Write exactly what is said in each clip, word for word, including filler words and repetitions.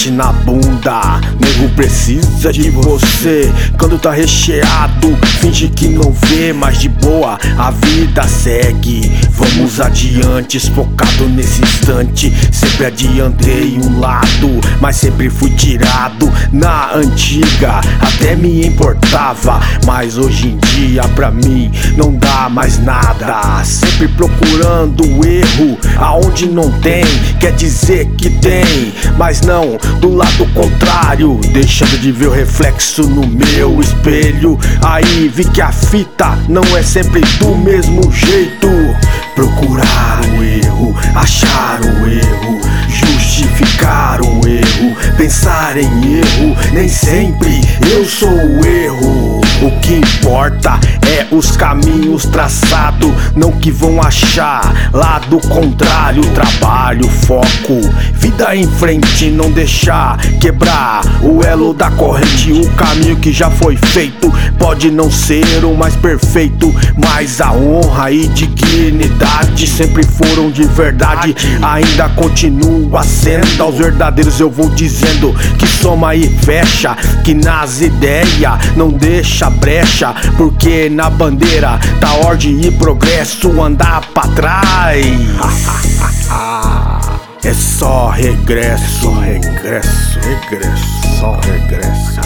bate na bunda. Nego precisa de você quando tá recheado. Finge que não vê, mas de boa a vida segue. Vamos adiante, focado nesse instante. Sempre adiantei um lado, mas sempre fui tirado. Na antiga até me importava, mas hoje em dia pra mim não dá mais nada. Sempre procurando o erro aonde não tem, quer dizer que tem, mas não do lado contrário. Deixando de ver o reflexo no meu espelho. Aí vi que a fita não é sempre do mesmo jeito. Procurar o erro, achar o erro, justificar o erro, pensar em erro. Nem sempre eu sou o erro. O que importa é os caminhos traçados, não que vão achar. Lado contrário, trabalho, foco, vida em frente, não deixar quebrar o elo da corrente. O caminho que já foi feito pode não ser o mais perfeito, mas a honra e dignidade sempre foram de verdade. Ainda continua sendo. Aos verdadeiros eu vou dizendo que soma e fecha, que nas ideias não deixa brecha, porque na bandeira tá ordem e progresso. Andar pra trás é só regresso, só regresso, regresso, só regresso.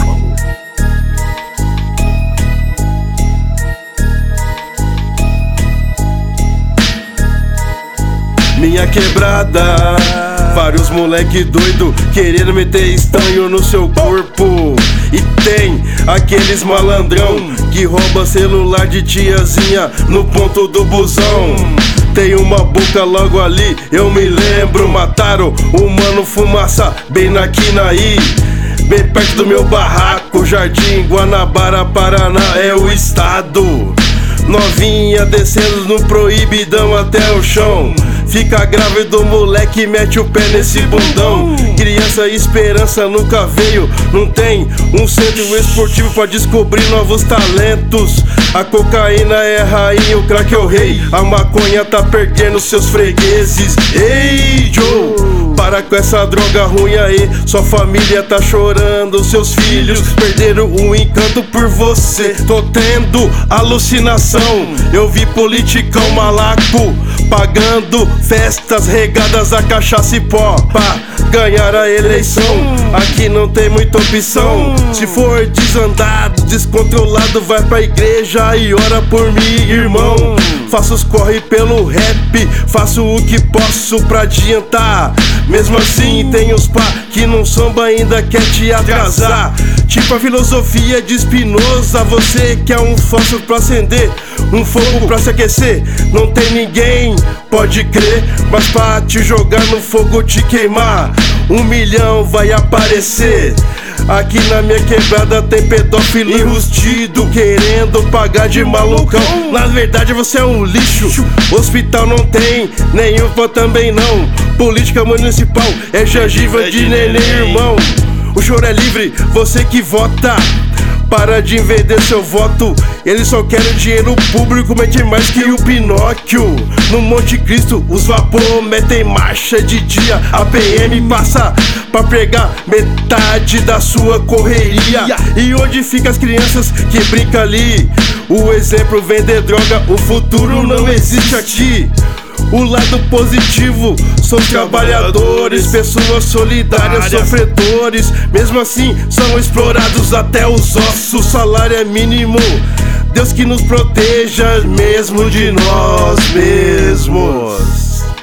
Minha quebrada, vários moleque doido querendo meter estanho no seu corpo. E tem aqueles malandrão que rouba celular de tiazinha no ponto do busão. Tem uma boca logo ali, eu me lembro. Mataram o mano Fumaça bem na Quinaí, bem perto do meu barraco. Jardim Guanabara, Paraná é o estado. Novinha descendo no proibidão até o chão. Fica grávido, moleque, mete o pé nesse bundão. Criança, esperança nunca veio. Não tem um centro esportivo pra descobrir novos talentos. A cocaína é a rainha, o crack é o rei. A maconha tá perdendo seus fregueses. Ei, Joe, para com essa droga ruim aí. Sua família tá chorando, seus filhos perderam o encanto por você. Tô tendo alucinação, eu vi politicão malaco pagando festas regadas a cachaça e pó pra ganhar a eleição. Aqui não tem muita opção. Se for desandado, descontrolado, vai pra igreja e ora por mim, irmão. Faço os corre pelo rap, faço o que posso pra adiantar. Mesmo assim tem os pá que num samba ainda quer te atrasar. Tipo a filosofia de Spinoza, você quer um fósforo pra acender, um fogo pra se aquecer. Não tem ninguém, pode crer, mas pra te jogar no fogo te queimar, um milhão vai aparecer. Aqui na minha quebrada tem pedófilo enrustido querendo pagar de malucão. Na verdade você é um lixo. Hospital não tem, nem U P A também não. Política municipal é gengiva de neném, irmão. O choro é livre, você que vota. Para de vender seu voto. Eles só querem dinheiro público, metem mais que o Pinóquio. No Monte Cristo os vapor metem marcha de dia. A P M passa pra pegar metade da sua correria. E onde ficam as crianças que brincam ali? O exemplo vender droga, o futuro não existe aqui. O lado positivo são trabalhadores, pessoas solidárias, sofredores. Mesmo assim são explorados até os ossos. Salário é mínimo, Deus que nos proteja mesmo de nós mesmos.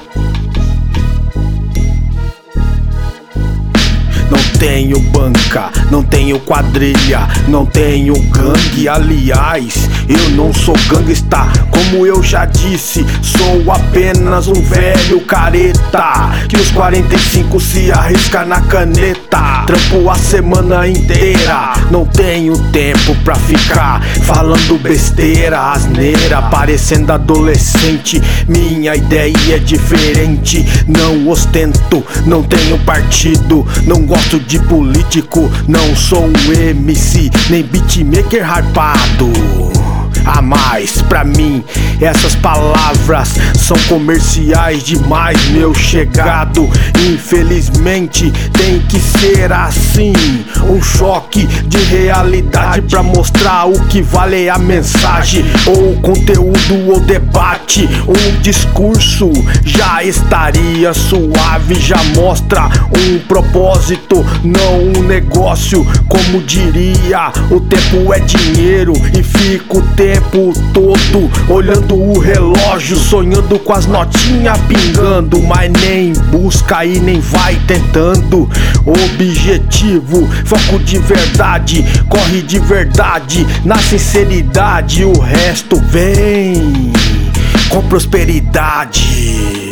Não tenho banca, não tenho quadrilha, não tenho gangue. Aliás, eu não sou gangsta, como eu já disse. Sou apenas um velho careta que os quarenta e cinco se arrisca na caneta. Trampo a semana inteira, não tenho tempo pra ficar falando besteira, asneira, parecendo adolescente. Minha ideia é diferente, não ostento, não tenho partido, não gosto de político, não sou um M C, nem beatmaker hypado. a mais. Pra mim, essas palavras são comerciais demais, meu chegado. Infelizmente, tem que ser assim. Um choque de realidade pra mostrar o que vale a mensagem, ou conteúdo ou debate. Um discurso já estaria suave, já mostra um propósito, não um negócio. Como diria, o tempo é dinheiro e fico o tempo todo olhando o relógio, sonhando com as notinhas pingando, mas nem busca e nem vai tentando. Objetivo, foco de verdade, corre de verdade, na sinceridade, o resto vem com prosperidade.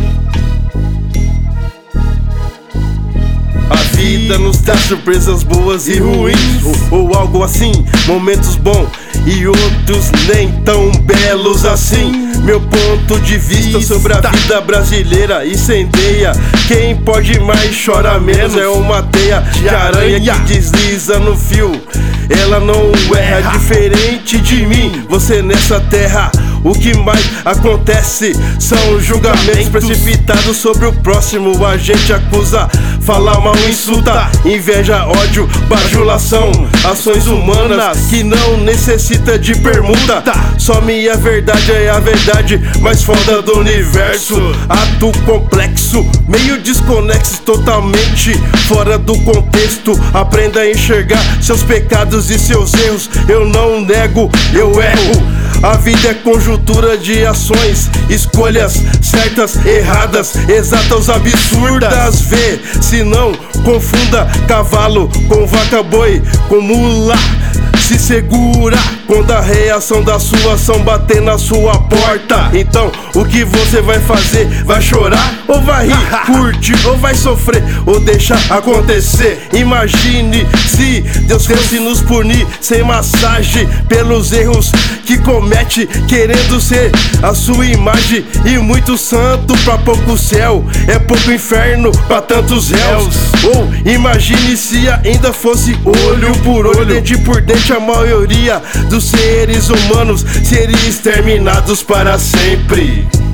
A vida nos dá surpresas boas e ruins, ou, ou algo assim, momentos bons e outros nem tão belos assim. Meu ponto de vista sobre a vida brasileira incendeia. Quem pode mais chora menos. É uma teia de aranha que desliza no fio. Ela não erra, diferente de mim. Você nessa terra, o que mais acontece são julgamentos precipitados sobre o próximo. A gente acusa, fala mal, insulta, inveja, ódio, bajulação, ações humanas que não necessita de permuta. Só minha verdade é a verdade mais foda do universo. Ato complexo, meio desconexo, totalmente fora do contexto. Aprenda a enxergar seus pecados e seus erros. Eu não nego, eu erro. A vida é conjuntura de ações, escolhas certas, erradas, exatas, absurdas. Vê, se não confunda cavalo com vaca, boi, com mula. Se segura quando a reação da sua ação bater na sua porta. Então, o que você vai fazer? Vai chorar ou vai rir? Curte ou vai sofrer ou deixa acontecer? Imagine se Deus fosse nos punir sem massagem pelos erros que comete, querendo ser a sua imagem. E muito santo pra pouco céu, é pouco inferno pra tantos réus. Ou imagine se ainda fosse olho por olho, dente por dente, a maioria dos seres humanos seriam exterminados para sempre.